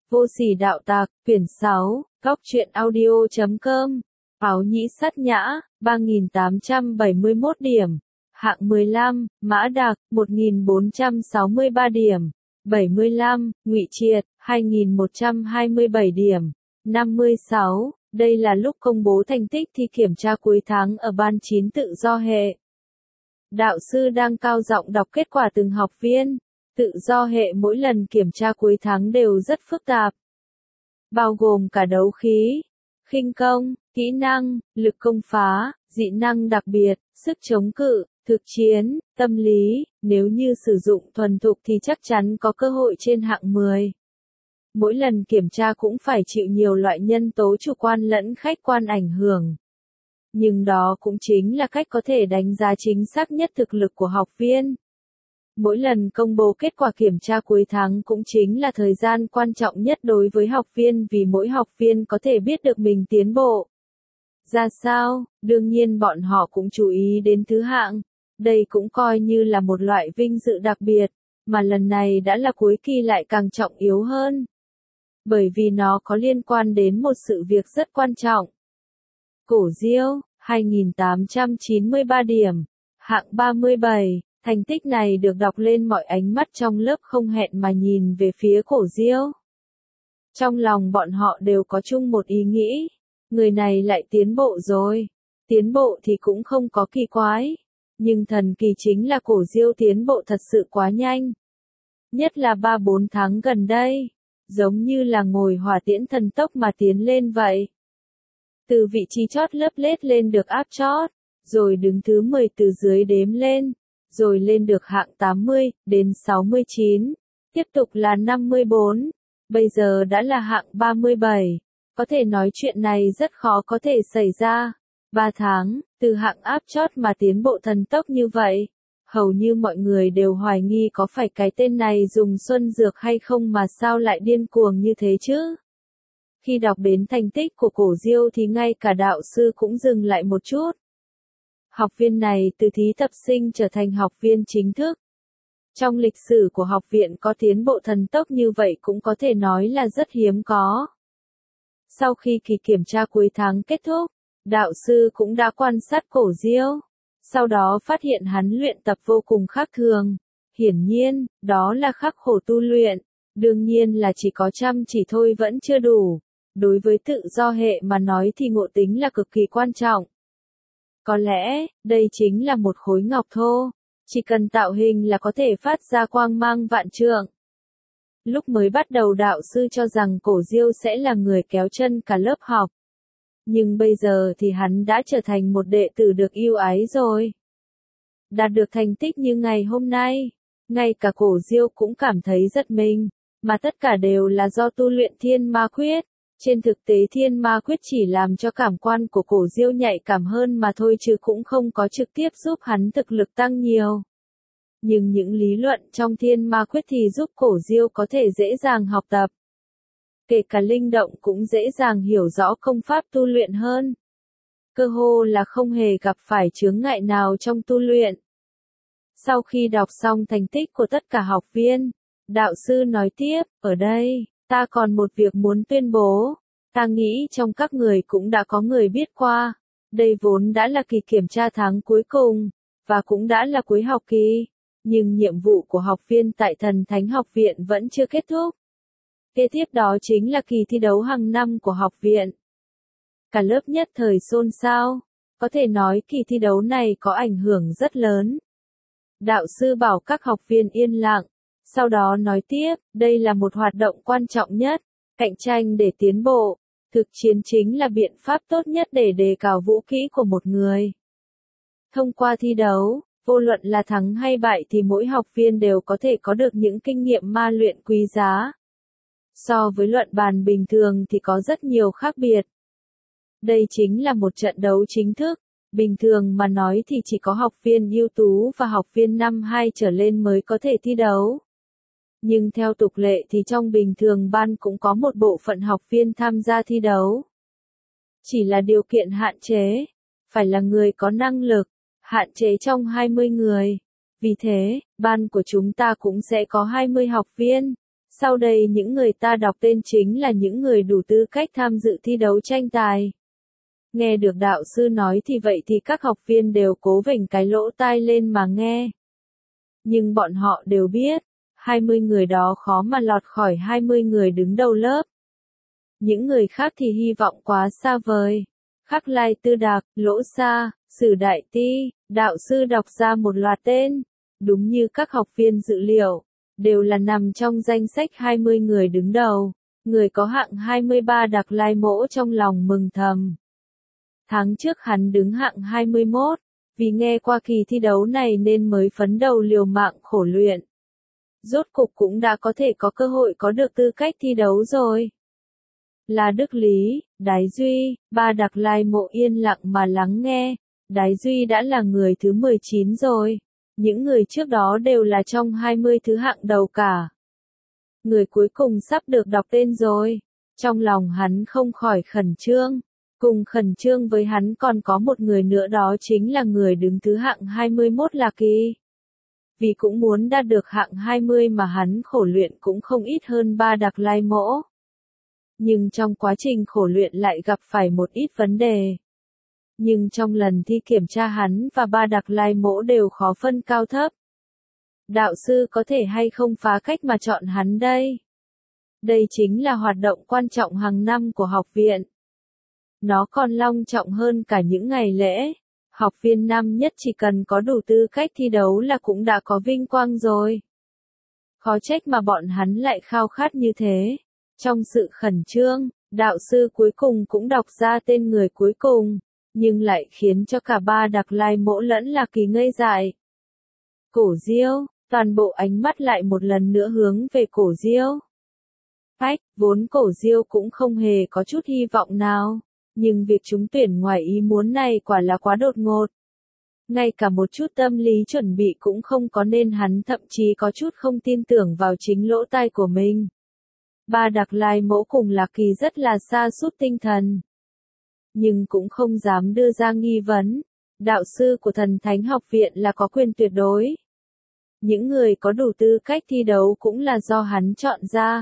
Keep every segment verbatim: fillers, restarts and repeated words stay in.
Vô sỉ đạo tặc, quyển sáu, góc truyện audio chấm com, Áo nhĩ sắt nhã, ba nghìn tám trăm bảy mươi mốt điểm, hạng mười lăm, Mã Đạc, một nghìn bốn trăm sáu mươi ba điểm, bảy mươi lăm, Ngụy Triệt, hai nghìn một trăm hai mươi bảy điểm, năm mươi sáu, đây là lúc công bố thành tích thi kiểm tra cuối tháng ở ban chín tự do hệ. Đạo sư đang cao giọng đọc kết quả từng học viên. Tự do hệ mỗi lần kiểm tra cuối tháng đều rất phức tạp, bao gồm cả đấu khí, khinh công, kỹ năng, lực công phá, dị năng đặc biệt, sức chống cự, thực chiến, tâm lý, nếu như sử dụng thuần thục thì chắc chắn có cơ hội trên hạng mười. Mỗi lần kiểm tra cũng phải chịu nhiều loại nhân tố chủ quan lẫn khách quan ảnh hưởng. Nhưng đó cũng chính là cách có thể đánh giá chính xác nhất thực lực của học viên. Mỗi lần công bố kết quả kiểm tra cuối tháng cũng chính là thời gian quan trọng nhất đối với học viên vì mỗi học viên có thể biết được mình tiến bộ ra sao, đương nhiên bọn họ cũng chú ý đến thứ hạng. Đây cũng coi như là một loại vinh dự đặc biệt, mà lần này đã là cuối kỳ lại càng trọng yếu hơn. Bởi vì nó có liên quan đến một sự việc rất quan trọng. Cổ Diêu, hai nghìn tám trăm chín mươi ba điểm, hạng ba mươi bảy. Thành tích này được đọc lên mọi ánh mắt trong lớp không hẹn mà nhìn về phía Cổ Diêu. Trong lòng bọn họ đều có chung một ý nghĩ, người này lại tiến bộ rồi. Tiến bộ thì cũng không có kỳ quái, nhưng thần kỳ chính là Cổ Diêu tiến bộ thật sự quá nhanh. Nhất là ba bốn tháng gần đây, giống như là ngồi hỏa tiễn thần tốc mà tiến lên vậy. Từ vị trí chót lớp lết lên được áp chót, rồi đứng thứ mười từ dưới đếm lên. Rồi lên được hạng tám mươi, đến sáu mươi chín, tiếp tục là năm mươi bốn, bây giờ đã là hạng ba mươi bảy. Có thể nói chuyện này rất khó có thể xảy ra. ba tháng, từ hạng áp chót mà tiến bộ thần tốc như vậy. Hầu như mọi người đều hoài nghi có phải cái tên này dùng xuân dược hay không mà sao lại điên cuồng như thế chứ. Khi đọc đến thành tích của Cổ Diêu thì ngay cả đạo sư cũng dừng lại một chút. Học viên này từ thí tập sinh trở thành học viên chính thức. Trong lịch sử của học viện có tiến bộ thần tốc như vậy cũng có thể nói là rất hiếm có. Sau khi kỳ kiểm tra cuối tháng kết thúc, đạo sư cũng đã quan sát Cổ Diêu. Sau đó phát hiện hắn luyện tập vô cùng khác thường. Hiển nhiên, đó là khắc khổ tu luyện. Đương nhiên là chỉ có chăm chỉ thôi vẫn chưa đủ. Đối với tự do hệ mà nói thì ngộ tính là cực kỳ quan trọng. Có lẽ, đây chính là một khối ngọc thô, chỉ cần tạo hình là có thể phát ra quang mang vạn trượng. Lúc mới bắt đầu đạo sư cho rằng Cổ Diêu sẽ là người kéo chân cả lớp học. Nhưng bây giờ thì hắn đã trở thành một đệ tử được yêu ái rồi. Đạt được thành tích như ngày hôm nay, ngay cả Cổ Diêu cũng cảm thấy giật mình, mà tất cả đều là do tu luyện Thiên Ma Quyết. Trên thực tế Thiên Ma Quyết chỉ làm cho cảm quan của Cổ Diêu nhạy cảm hơn mà thôi chứ cũng không có trực tiếp giúp hắn thực lực tăng nhiều. Nhưng những lý luận trong Thiên Ma Quyết thì giúp Cổ Diêu có thể dễ dàng học tập. Kể cả linh động cũng dễ dàng hiểu rõ công pháp tu luyện hơn. Cơ hồ là không hề gặp phải chướng ngại nào trong tu luyện. Sau khi đọc xong thành tích của tất cả học viên, đạo sư nói tiếp, ở đây, ta còn một việc muốn tuyên bố. Ta nghĩ trong các người cũng đã có người biết qua. Đây vốn đã là kỳ kiểm tra tháng cuối cùng, và cũng đã là cuối học kỳ. Nhưng nhiệm vụ của học viên tại Thần Thánh Học Viện vẫn chưa kết thúc. Kế tiếp đó chính là kỳ thi đấu hàng năm của học viện. Cả lớp nhất thời xôn xao. Có thể nói kỳ thi đấu này có ảnh hưởng rất lớn. Đạo sư bảo các học viên yên lặng. Sau đó nói tiếp, đây là một hoạt động quan trọng nhất, cạnh tranh để tiến bộ. Thực chiến chính là biện pháp tốt nhất để đề cao vũ kỹ của một người. Thông qua thi đấu, vô luận là thắng hay bại thì mỗi học viên đều có thể có được những kinh nghiệm ma luyện quý giá. So với luận bàn bình thường thì có rất nhiều khác biệt. Đây chính là một trận đấu chính thức. Bình thường mà nói thì chỉ có học viên ưu tú và học viên năm hai trở lên mới có thể thi đấu. Nhưng theo tục lệ thì trong bình thường ban cũng có một bộ phận học viên tham gia thi đấu. Chỉ là điều kiện hạn chế, phải là người có năng lực, hạn chế trong hai mươi người. Vì thế, ban của chúng ta cũng sẽ có hai mươi học viên. Sau đây những người ta đọc tên chính là những người đủ tư cách tham dự thi đấu tranh tài. Nghe được đạo sư nói thì vậy thì các học viên đều cố vểnh cái lỗ tai lên mà nghe. Nhưng bọn họ đều biết, hai mươi người đó khó mà lọt khỏi hai mươi người đứng đầu lớp. Những người khác thì hy vọng quá xa vời. Khắc Lai Tư Đạc, Lỗ Sa, Sử Đại Ti, đạo sư đọc ra một loạt tên, đúng như các học viên dự liệu, đều là nằm trong danh sách hai mươi người đứng đầu, người có hạng hai mươi ba. Đạc Lai Mỗ trong lòng mừng thầm. Tháng trước hắn đứng hạng hai mươi mốt, vì nghe qua kỳ thi đấu này nên mới phấn đầu liều mạng khổ luyện. Rốt cục cũng đã có thể có cơ hội có được tư cách thi đấu rồi. Là Đức Lý, Đái Duy, ba Đạc Lai Mộ yên lặng mà lắng nghe. Đái Duy đã là người thứ mười chín rồi. Những người trước đó đều là trong hai mươi thứ hạng đầu cả. Người cuối cùng sắp được đọc tên rồi. Trong lòng hắn không khỏi khẩn trương. Cùng khẩn trương với hắn còn có một người nữa, đó chính là người đứng thứ hạng hai mươi mốt là Kỳ. Vì cũng muốn đạt được hạng hai mươi mà hắn khổ luyện cũng không ít hơn ba Đạc Lai Mỗ. Nhưng trong quá trình khổ luyện lại gặp phải một ít vấn đề. Nhưng trong lần thi kiểm tra hắn và ba Đạc Lai Mỗ đều khó phân cao thấp. Đạo sư có thể hay không phá cách mà chọn hắn đây? Đây chính là hoạt động quan trọng hàng năm của học viện. Nó còn long trọng hơn cả những ngày lễ. Học viên năm nhất chỉ cần có đủ tư cách thi đấu là cũng đã có vinh quang rồi. Khó trách mà bọn hắn lại khao khát như thế. Trong sự khẩn trương, đạo sư cuối cùng cũng đọc ra tên người cuối cùng, nhưng lại khiến cho cả ba Đạc Lai Mỗ lẫn là Kỳ ngây dại. Cổ Diêu, toàn bộ ánh mắt lại một lần nữa hướng về Cổ Diêu. Phách, vốn Cổ Diêu cũng không hề có chút hy vọng nào, nhưng việc trúng tuyển ngoài ý muốn này quả là quá đột ngột. Ngay cả một chút tâm lý chuẩn bị cũng không có nên hắn thậm chí có chút không tin tưởng vào chính lỗ tai của mình. Ba Đạc Lai Mỗ cùng Lạc Kỳ rất là sa sút tinh thần. Nhưng cũng không dám đưa ra nghi vấn. Đạo sư của Thần Thánh Học Viện là có quyền tuyệt đối. Những người có đủ tư cách thi đấu cũng là do hắn chọn ra.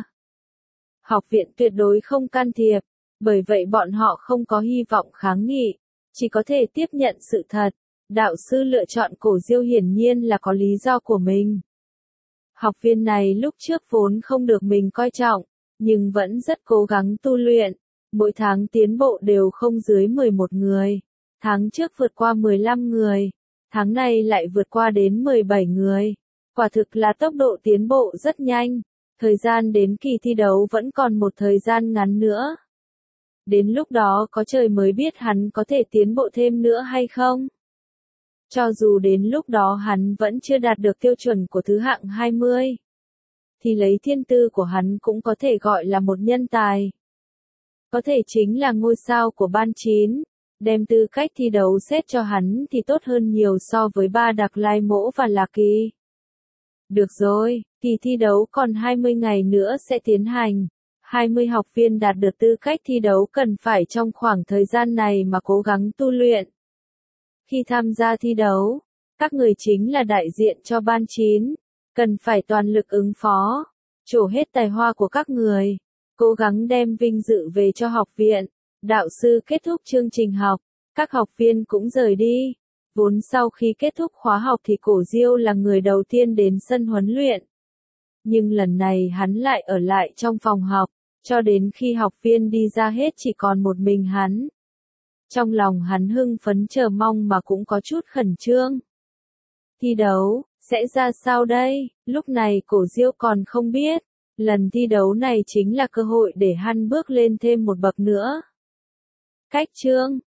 Học viện tuyệt đối không can thiệp, bởi vậy bọn họ không có hy vọng kháng nghị, chỉ có thể tiếp nhận sự thật. Đạo sư lựa chọn Cổ Diêu hiển nhiên là có lý do của mình. Học viên này lúc trước vốn không được mình coi trọng, nhưng vẫn rất cố gắng tu luyện, mỗi tháng tiến bộ đều không dưới mười một người, tháng trước vượt qua mười lăm người, tháng này lại vượt qua đến mười bảy người, quả thực là tốc độ tiến bộ rất nhanh, thời gian đến kỳ thi đấu vẫn còn một thời gian ngắn nữa. Đến lúc đó có trời mới biết hắn có thể tiến bộ thêm nữa hay không. Cho dù đến lúc đó hắn vẫn chưa đạt được tiêu chuẩn của thứ hạng hai mươi. Thì lấy thiên tư của hắn cũng có thể gọi là một nhân tài. Có thể chính là ngôi sao của ban chín, đem tư cách thi đấu xét cho hắn thì tốt hơn nhiều so với ba Đạc Lai Mỗ và Lạc Kỳ. Được rồi, kỳ thi đấu còn hai mươi ngày nữa sẽ tiến hành. hai mươi học viên đạt được tư cách thi đấu cần phải trong khoảng thời gian này mà cố gắng tu luyện. Khi tham gia thi đấu, các người chính là đại diện cho ban chín, cần phải toàn lực ứng phó, trổ hết tài hoa của các người, cố gắng đem vinh dự về cho học viện. Đạo sư kết thúc chương trình học, các học viên cũng rời đi. Vốn sau khi kết thúc khóa học thì Cổ Diêu là người đầu tiên đến sân huấn luyện. Nhưng lần này hắn lại ở lại trong phòng học, cho đến khi học viên đi ra hết chỉ còn một mình hắn. Trong lòng hắn hưng phấn chờ mong mà cũng có chút khẩn trương. Thi đấu, sẽ ra sao đây? Lúc này Cổ Diêu còn không biết, lần thi đấu này chính là cơ hội để hắn bước lên thêm một bậc nữa. Cách chương,